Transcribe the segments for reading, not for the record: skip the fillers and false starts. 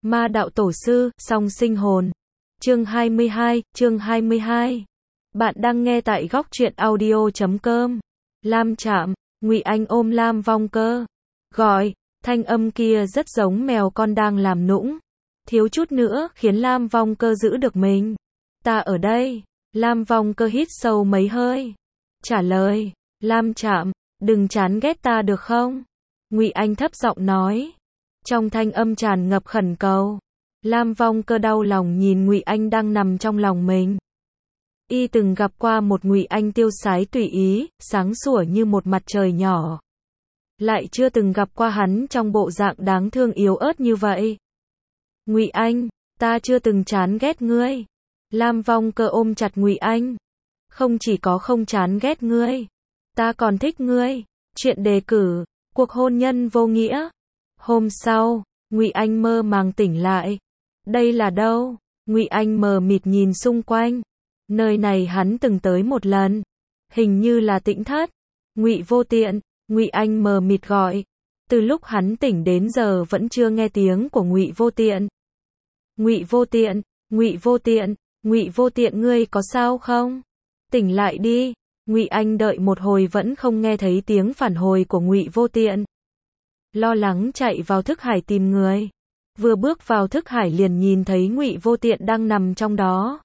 Ma đạo tổ sư, song sinh hồn. Chương 22. Bạn đang nghe tại góc truyện audio.com. Lam Trạm, Ngụy Anh ôm Lam Vong Cơ. Gọi, thanh âm kia rất giống mèo con đang làm nũng. Thiếu chút nữa khiến Lam Vong Cơ giữ được mình. Ta ở đây. Lam Vong Cơ hít sâu mấy hơi. Trả lời, Lam Trạm, đừng chán ghét ta được không? Ngụy Anh thấp giọng nói. Trong thanh âm tràn ngập khẩn cầu. Lam Vong Cơ đau lòng nhìn Ngụy Anh đang nằm trong lòng mình. Y từng gặp qua một Ngụy Anh tiêu sái tùy ý, sáng sủa như một mặt trời nhỏ. Lại chưa từng gặp qua hắn trong bộ dạng đáng thương yếu ớt như vậy. Ngụy Anh, ta chưa từng chán ghét ngươi. Lam Vong Cơ ôm chặt Ngụy Anh. Không chỉ có không chán ghét ngươi, ta còn thích ngươi. Chuyện đề cử, cuộc hôn nhân vô nghĩa. Hôm sau, Ngụy Anh mơ màng tỉnh lại. Đây là đâu? Ngụy Anh mờ mịt nhìn xung quanh. Nơi này hắn từng tới một lần. Hình như là Tĩnh Thất. Ngụy Vô Tiện, Ngụy Anh mờ mịt gọi. Từ lúc hắn tỉnh đến giờ vẫn chưa nghe tiếng của Ngụy Vô Tiện. Ngụy Vô Tiện, Ngụy Vô Tiện, Ngụy Vô Tiện ngươi có sao không? Tỉnh lại đi. Ngụy Anh đợi một hồi vẫn không nghe thấy tiếng phản hồi của Ngụy Vô Tiện. Lo lắng chạy vào thức hải tìm người. Vừa bước vào thức hải liền nhìn thấy Ngụy Vô Tiện đang nằm trong đó.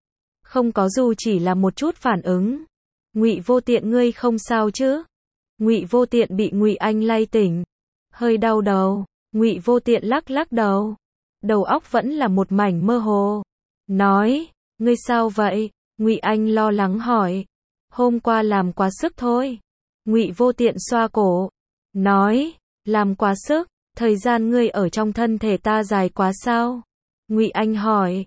Không có dù chỉ là một chút phản ứng. Ngụy Vô Tiện ngươi không sao chứ? Ngụy Vô Tiện bị Ngụy Anh lay tỉnh. Hơi đau đầu. Ngụy Vô Tiện lắc lắc đầu. Đầu óc vẫn là một mảnh mơ hồ. Nói, ngươi sao vậy? Ngụy Anh lo lắng hỏi. Hôm qua làm quá sức thôi. Ngụy Vô Tiện xoa cổ. Nói, làm quá sức, thời gian ngươi ở trong thân thể ta dài quá sao? Ngụy Anh hỏi.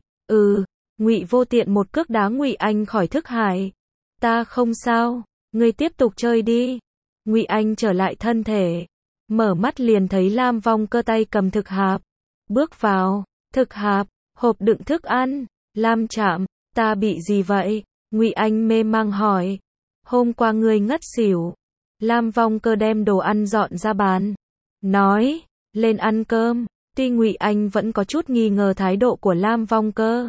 Ngụy Vô Tiện một cước đá Ngụy Anh khỏi thức hải. Ta không sao, ngươi tiếp tục chơi đi. Ngụy Anh trở lại thân thể. Mở mắt liền thấy Lam Vong Cơ tay cầm thực hạp. Bước vào, thực hạp, hộp đựng thức ăn. Lam Trạm, ta bị gì vậy? Ngụy Anh mê mang hỏi. Hôm qua ngươi ngất xỉu. Lam Vong Cơ đem đồ ăn dọn ra bàn. Nói, lên ăn cơm. Tuy Ngụy Anh vẫn có chút nghi ngờ thái độ của Lam Vong Cơ,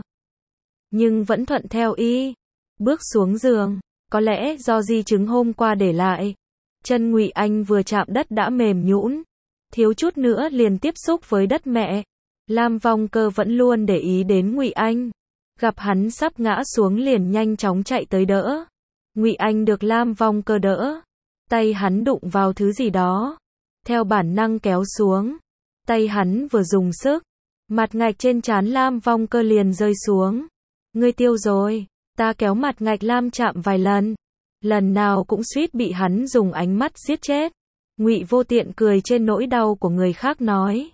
nhưng vẫn thuận theo y. Bước xuống giường, có lẽ do di chứng hôm qua để lại. Chân Ngụy Anh vừa chạm đất đã mềm nhũn, thiếu chút nữa liền tiếp xúc với đất mẹ. Lam Vong Cơ vẫn luôn để ý đến Ngụy Anh. Gặp hắn sắp ngã xuống liền nhanh chóng chạy tới đỡ. Ngụy Anh được Lam Vong Cơ đỡ. Tay hắn đụng vào thứ gì đó. Theo bản năng kéo xuống. Tay hắn vừa dùng sức. Mặt ngạch trên trán Lam Vong Cơ liền rơi xuống. Ngươi tiêu rồi. Ta kéo mặt ngạch Lam Trạm vài lần. Lần nào cũng suýt bị hắn dùng ánh mắt giết chết. Ngụy Vô Tiện cười trên nỗi đau của người khác nói.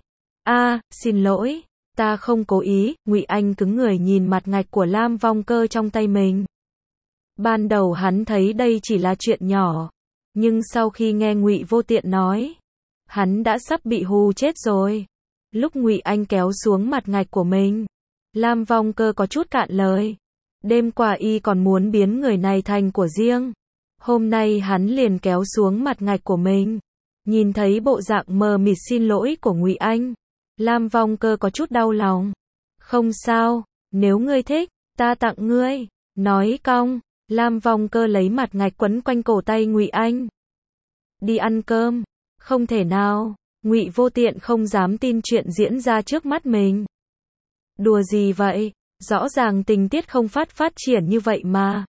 Xin lỗi. Ta không cố ý. Ngụy Anh cứng người nhìn mặt ngạch của Lam Vong Cơ trong tay mình. Ban đầu hắn thấy đây chỉ là chuyện nhỏ. Nhưng sau khi nghe Ngụy Vô Tiện nói, hắn đã sắp bị hù chết rồi. Lúc Ngụy Anh kéo xuống mặt ngạch của mình, Lam Vong Cơ có chút cạn lời. Đêm qua y còn muốn biến người này thành của riêng. Hôm nay hắn liền kéo xuống mặt ngạch của mình. Nhìn thấy bộ dạng mờ mịt xin lỗi của Ngụy Anh, Lam Vong Cơ có chút đau lòng. Không sao, nếu ngươi thích, ta tặng ngươi. Nói cong, Lam Vong Cơ lấy mặt ngạch quấn quanh cổ tay Ngụy Anh. Đi ăn cơm. Không thể nào. Ngụy Vô Tiện không dám tin chuyện diễn ra trước mắt mình. Đùa gì vậy? Rõ ràng tình tiết không phát triển như vậy mà.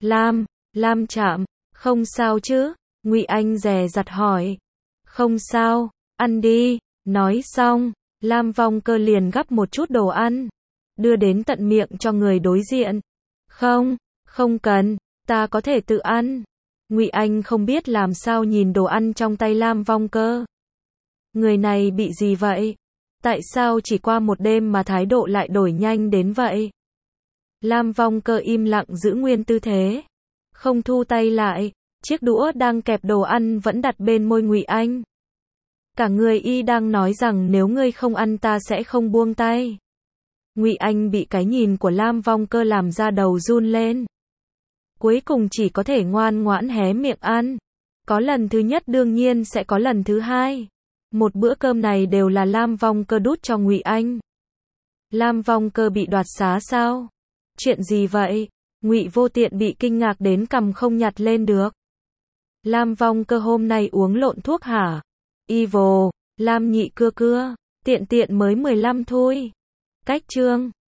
Lam Trạm, không sao chứ? Ngụy Anh dè dặt hỏi. Không sao, ăn đi. Nói xong, Lam Vong Cơ liền gắp một chút đồ ăn, đưa đến tận miệng cho người đối diện. Không cần, ta có thể tự ăn. Ngụy Anh không biết làm sao nhìn đồ ăn trong tay Lam Vong Cơ. Người này bị gì vậy? Tại sao chỉ qua một đêm mà thái độ lại đổi nhanh đến vậy? Lam Vong Cơ im lặng giữ nguyên tư thế, không thu tay lại. Chiếc đũa đang kẹp đồ ăn vẫn đặt bên môi Ngụy Anh. Cả người y đang nói rằng nếu ngươi không ăn ta sẽ không buông tay. Ngụy Anh bị cái nhìn của Lam Vong Cơ làm da đầu run lên. Cuối cùng chỉ có thể ngoan ngoãn hé miệng ăn. Có lần thứ nhất đương nhiên sẽ có lần thứ hai. Một bữa cơm này đều là Lam Vong Cơ đút cho Ngụy Anh. Lam Vong Cơ bị đoạt xá sao? Chuyện gì vậy? Ngụy Vô Tiện bị kinh ngạc đến cằm không nhặt lên được. Lam Vong Cơ hôm nay uống lộn thuốc hả? Evil, Lam Nhị Cưa Cưa, Tiện Tiện mới 15 thôi. Cách chương